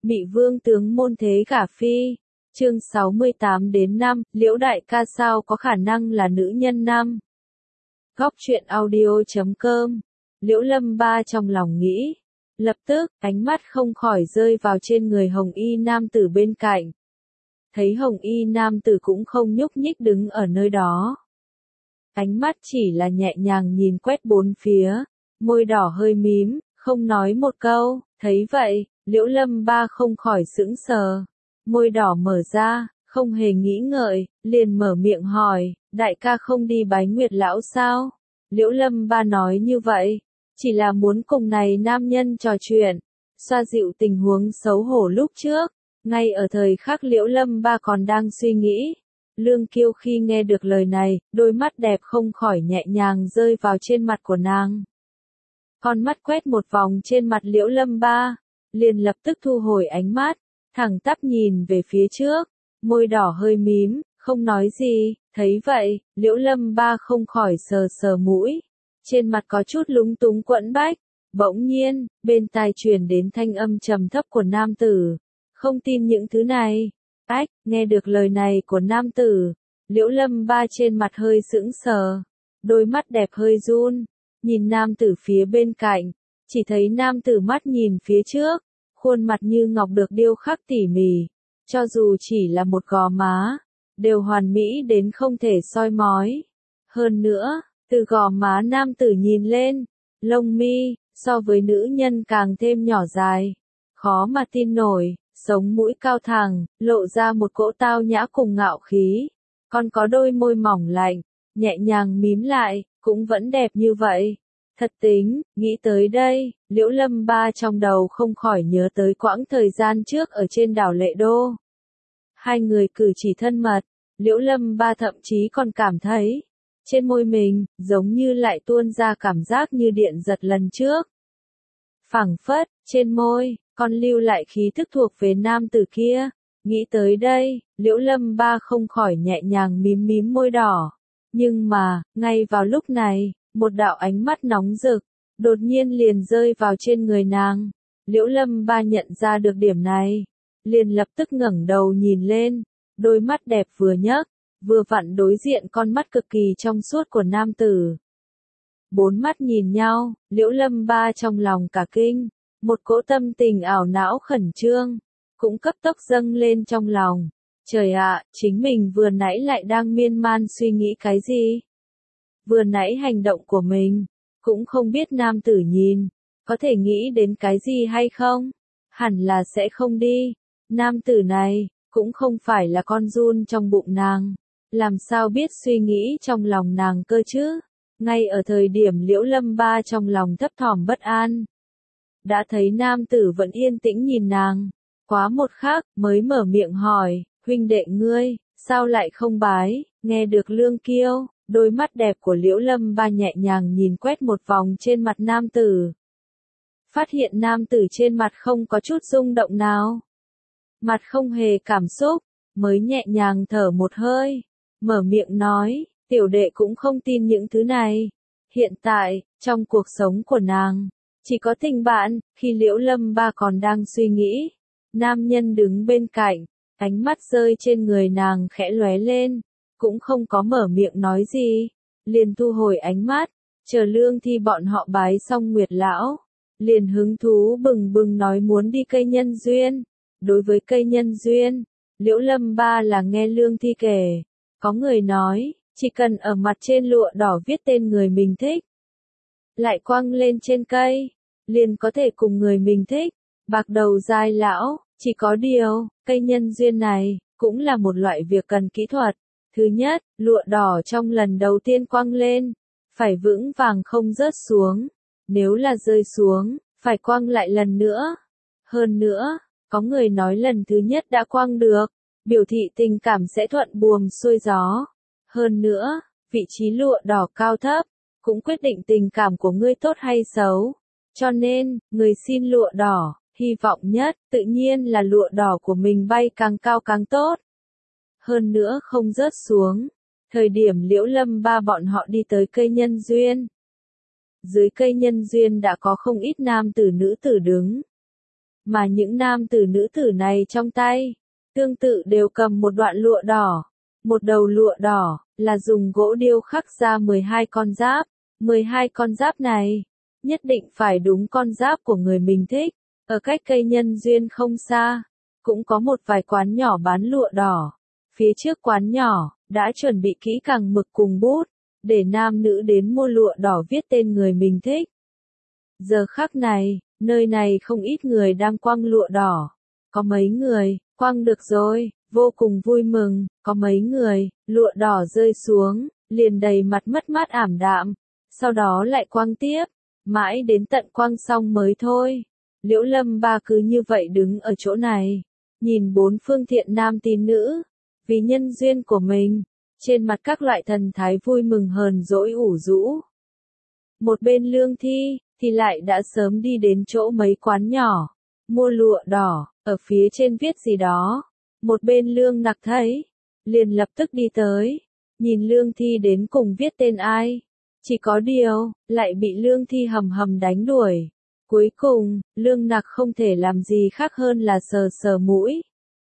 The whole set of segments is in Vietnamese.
Mị vương tướng môn thế gả phi. Chương 68-5, Liễu đại ca sao có khả năng là nữ nhân nam. Góc truyện audio.com. Liễu Lâm Ba trong lòng nghĩ. Lập tức, ánh mắt không khỏi rơi vào trên người hồng y nam tử bên cạnh. Thấy hồng y nam tử cũng không nhúc nhích đứng ở nơi đó. Ánh mắt chỉ là nhẹ nhàng nhìn quét bốn phía, môi đỏ hơi mím, không nói một câu. Thấy vậy, Liễu Lâm Ba không khỏi sững sờ. Môi đỏ mở ra, không hề nghĩ ngợi, liền mở miệng hỏi, đại ca không đi bái Nguyệt lão sao? Liễu Lâm Ba nói như vậy, chỉ là muốn cùng này nam nhân trò chuyện, xoa dịu tình huống xấu hổ lúc trước. Ngay ở thời khắc Liễu Lâm Ba còn đang suy nghĩ, Lương Kiêu khi nghe được lời này, đôi mắt đẹp không khỏi nhẹ nhàng rơi vào trên mặt của nàng. Con mắt quét một vòng trên mặt Liễu Lâm Ba, liền lập tức thu hồi ánh mắt, thẳng tắp nhìn về phía trước, môi đỏ hơi mím, không nói gì. Thấy vậy, Liễu Lâm Ba không khỏi sờ sờ mũi, trên mặt có chút lúng túng quẫn bách. Bỗng nhiên, bên tai truyền đến thanh âm trầm thấp của nam tử, không tin những thứ này. Ách, nghe được lời này của nam tử, Liễu Lâm Ba trên mặt hơi sững sờ, đôi mắt đẹp hơi run, nhìn nam tử phía bên cạnh, chỉ thấy nam tử mắt nhìn phía trước, khuôn mặt như ngọc được điêu khắc tỉ mỉ, cho dù chỉ là một gò má, đều hoàn mỹ đến không thể soi mói. Hơn nữa, từ gò má nam tử nhìn lên, lông mi, so với nữ nhân càng thêm nhỏ dài, khó mà tin nổi, sống mũi cao thẳng, lộ ra một cỗ tao nhã cùng ngạo khí, còn có đôi môi mỏng lạnh, nhẹ nhàng mím lại, cũng vẫn đẹp như vậy. Thật tính, nghĩ tới đây, Liễu Lâm Ba trong đầu không khỏi nhớ tới quãng thời gian trước ở trên đảo Lệ Đô. Hai người cử chỉ thân mật, Liễu Lâm Ba thậm chí còn cảm thấy, trên môi mình, giống như lại tuôn ra cảm giác như điện giật lần trước. Phảng phất, trên môi, còn lưu lại khí thức thuộc về nam tử kia. Nghĩ tới đây, Liễu Lâm Ba không khỏi nhẹ nhàng mím mím môi đỏ. Nhưng mà, ngay vào lúc này, một đạo ánh mắt nóng rực, đột nhiên liền rơi vào trên người nàng. Liễu Lâm Ba nhận ra được điểm này, liền lập tức ngẩng đầu nhìn lên, đôi mắt đẹp vừa nhấc, vừa vặn đối diện con mắt cực kỳ trong suốt của nam tử. Bốn mắt nhìn nhau, Liễu Lâm Ba trong lòng cả kinh, một cỗ tâm tình ảo não khẩn trương, cũng cấp tốc dâng lên trong lòng. Trời ạ, chính mình vừa nãy lại đang miên man suy nghĩ cái gì? Vừa nãy hành động của mình, cũng không biết nam tử nhìn, có thể nghĩ đến cái gì hay không? Hẳn là sẽ không đi. Nam tử này, cũng không phải là con giun trong bụng nàng, làm sao biết suy nghĩ trong lòng nàng cơ chứ? Ngay ở thời điểm Liễu Lâm Ba trong lòng thấp thỏm bất an, đã thấy nam tử vẫn yên tĩnh nhìn nàng, quá một khắc, mới mở miệng hỏi, huynh đệ ngươi, sao lại không bái? Nghe được Lương Kiêu, đôi mắt đẹp của Liễu Lâm Ba nhẹ nhàng nhìn quét một vòng trên mặt nam tử. Phát hiện nam tử trên mặt không có chút rung động nào. Mặt không hề cảm xúc, mới nhẹ nhàng thở một hơi, mở miệng nói, tiểu đệ cũng không tin những thứ này. Hiện tại, trong cuộc sống của nàng, chỉ có tình bạn. Khi Liễu Lâm Ba còn đang suy nghĩ, nam nhân đứng bên cạnh, ánh mắt rơi trên người nàng khẽ lóe lên, cũng không có mở miệng nói gì, liền thu hồi ánh mắt, chờ Lương Thi bọn họ bái xong Nguyệt lão, liền hứng thú bừng bừng nói muốn đi cây nhân duyên. Đối với cây nhân duyên, Liễu Lâm Ba là nghe Lương Thi kể, có người nói, chỉ cần ở mặt trên lụa đỏ viết tên người mình thích, lại quăng lên trên cây, liền có thể cùng người mình thích, bạc đầu giai lão. Chỉ có điều, cây nhân duyên này, cũng là một loại việc cần kỹ thuật. Thứ nhất, lụa đỏ trong lần đầu tiên quăng lên, phải vững vàng không rớt xuống. Nếu là rơi xuống, phải quăng lại lần nữa. Hơn nữa, có người nói lần thứ nhất đã quăng được, biểu thị tình cảm sẽ thuận buồm xuôi gió. Hơn nữa, vị trí lụa đỏ cao thấp, cũng quyết định tình cảm của ngươi tốt hay xấu. Cho nên, người xin lụa đỏ, hy vọng nhất, tự nhiên là lụa đỏ của mình bay càng cao càng tốt. Hơn nữa không rớt xuống. Thời điểm Liễu Lâm Ba bọn họ đi tới cây nhân duyên. Dưới cây nhân duyên đã có không ít nam tử nữ tử đứng. mà những nam tử nữ tử này trong tay, tương tự đều cầm một đoạn lụa đỏ. Một đầu lụa đỏ, là dùng gỗ điêu khắc ra 12 con giáp. 12 con giáp này, nhất định phải đúng con giáp của người mình thích. Ở cách cây nhân duyên không xa, cũng có một vài quán nhỏ bán lụa đỏ. Phía trước quán nhỏ, đã chuẩn bị kỹ càng mực cùng bút, để nam nữ đến mua lụa đỏ viết tên người mình thích. Giờ khắc này, nơi này không ít người đang quăng lụa đỏ. Có mấy người, quăng được rồi, vô cùng vui mừng, có mấy người, lụa đỏ rơi xuống, liền đầy mặt mất mát ảm đạm, sau đó lại quăng tiếp, mãi đến tận quăng xong mới thôi. Liễu Lâm Ba cứ như vậy đứng ở chỗ này, nhìn bốn phương thiện nam tín nữ, vì nhân duyên của mình, trên mặt các loại thần thái vui mừng hờn dỗi ủ rũ. Một bên Lương Thi, thì lại đã sớm đi đến chỗ mấy quán nhỏ, mua lụa đỏ, ở phía trên viết gì đó. Một bên Lương Nặc thấy, liền lập tức đi tới, nhìn Lương Thi đến cùng viết tên ai. Chỉ có điều, lại bị Lương Thi hầm hầm đánh đuổi. Cuối cùng, Lương Nặc không thể làm gì khác hơn là sờ sờ mũi.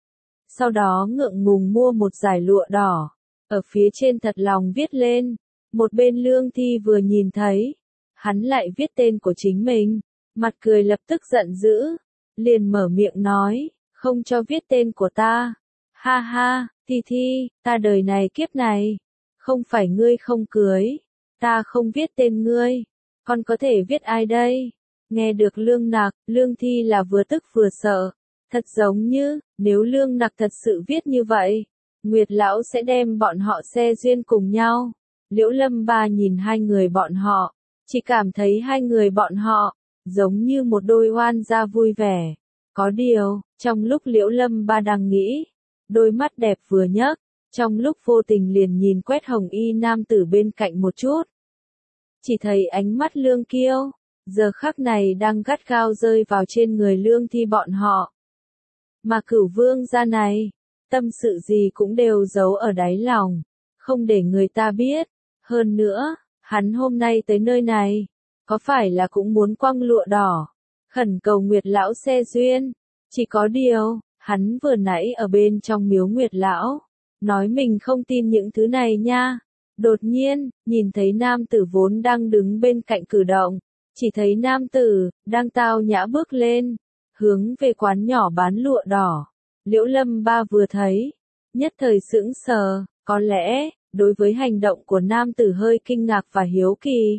Sau đó ngượng ngùng mua một dải lụa đỏ, ở phía trên thật lòng viết lên. Một bên Lương Thi vừa nhìn thấy, hắn lại viết tên của chính mình, mặt cười lập tức giận dữ, liền mở miệng nói, không cho viết tên của ta. Ha ha, Thi, ta đời này kiếp này, không phải ngươi không cưới, ta không viết tên ngươi, còn có thể viết ai đây? Nghe được Lương Nặc, Lương Thi là vừa tức vừa sợ, thật giống như, nếu Lương Nặc thật sự viết như vậy, Nguyệt Lão sẽ đem bọn họ xe duyên cùng nhau. Liễu Lâm Ba nhìn hai người bọn họ, chỉ cảm thấy hai người bọn họ, giống như một đôi oan gia vui vẻ. Có điều, trong lúc Liễu Lâm Ba đang nghĩ, đôi mắt đẹp vừa nhấc, trong lúc vô tình liền nhìn quét hồng y nam tử bên cạnh một chút. Chỉ thấy ánh mắt Lương Kiêu, giờ khắc này đang gắt gao rơi vào trên người Lương Thi bọn họ. Mà Cửu Vương gia này, tâm sự gì cũng đều giấu ở đáy lòng, không để người ta biết. Hơn nữa, hắn hôm nay tới nơi này, có phải là cũng muốn quăng lụa đỏ, khẩn cầu Nguyệt Lão xe duyên. Chỉ có điều, hắn vừa nãy ở bên trong miếu Nguyệt Lão, nói mình không tin những thứ này nha. Đột nhiên, nhìn thấy nam tử vốn đang đứng bên cạnh cử động, chỉ thấy nam tử, đang tao nhã bước lên, hướng về quán nhỏ bán lụa đỏ. Liễu Lâm Ba vừa thấy, nhất thời sững sờ, có lẽ, đối với hành động của nam tử hơi kinh ngạc và hiếu kỳ.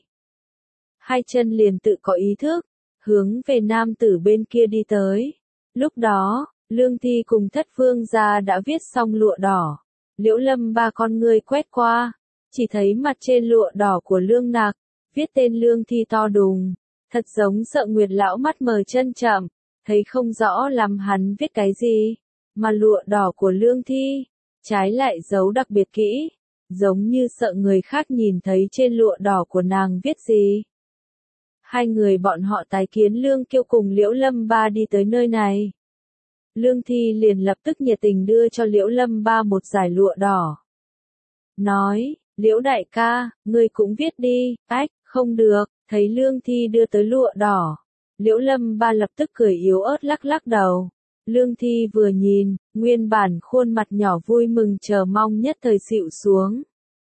Hai chân liền tự có ý thức, hướng về nam tử bên kia đi tới. Lúc đó, Lương Thi cùng Thất Vương gia đã viết xong lụa đỏ. Liễu Lâm Ba con người quét qua, chỉ thấy mặt trên lụa đỏ của Lương Nặc, viết tên Lương Thi to đùng, thật giống sợ Nguyệt Lão mắt mờ chân chậm, thấy không rõ lắm hắn viết cái gì, mà lụa đỏ của Lương Thi, trái lại giấu đặc biệt kỹ, giống như sợ người khác nhìn thấy trên lụa đỏ của nàng viết gì. Hai người bọn họ tái kiến Lương Kiêu cùng Liễu Lâm Ba đi tới nơi này. Lương Thi liền lập tức nhiệt tình đưa cho Liễu Lâm Ba một dải lụa đỏ. Nói, Liễu đại ca, ngươi cũng viết đi. Ách, không được. Thấy Lương Thi đưa tới lụa đỏ, Liễu Lâm Ba lập tức cười yếu ớt lắc lắc đầu. Lương Thi vừa nhìn, nguyên bản khuôn mặt nhỏ vui mừng chờ mong nhất thời xịu xuống.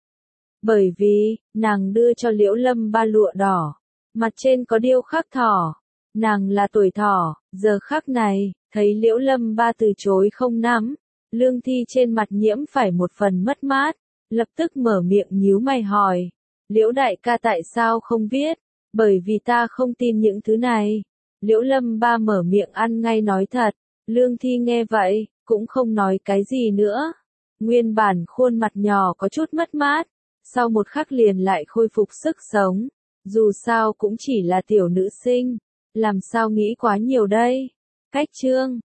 Bởi vì, nàng đưa cho Liễu Lâm Ba lụa đỏ, mặt trên có điêu khắc thỏ. Nàng là tuổi thỏ, giờ khắc này, thấy Liễu Lâm Ba từ chối không nắm, Lương Thi trên mặt nhiễm phải một phần mất mát, lập tức mở miệng nhíu mày hỏi. Liễu đại ca tại sao không viết? Bởi vì ta không tin những thứ này. Liễu Lâm Ba mở miệng ăn ngay nói thật. Lương Thi nghe vậy, cũng không nói cái gì nữa. Nguyên bản khuôn mặt nhỏ có chút mất mát, sau một khắc liền lại khôi phục sức sống. Dù sao cũng chỉ là tiểu nữ sinh, làm sao nghĩ quá nhiều đây. Cách chương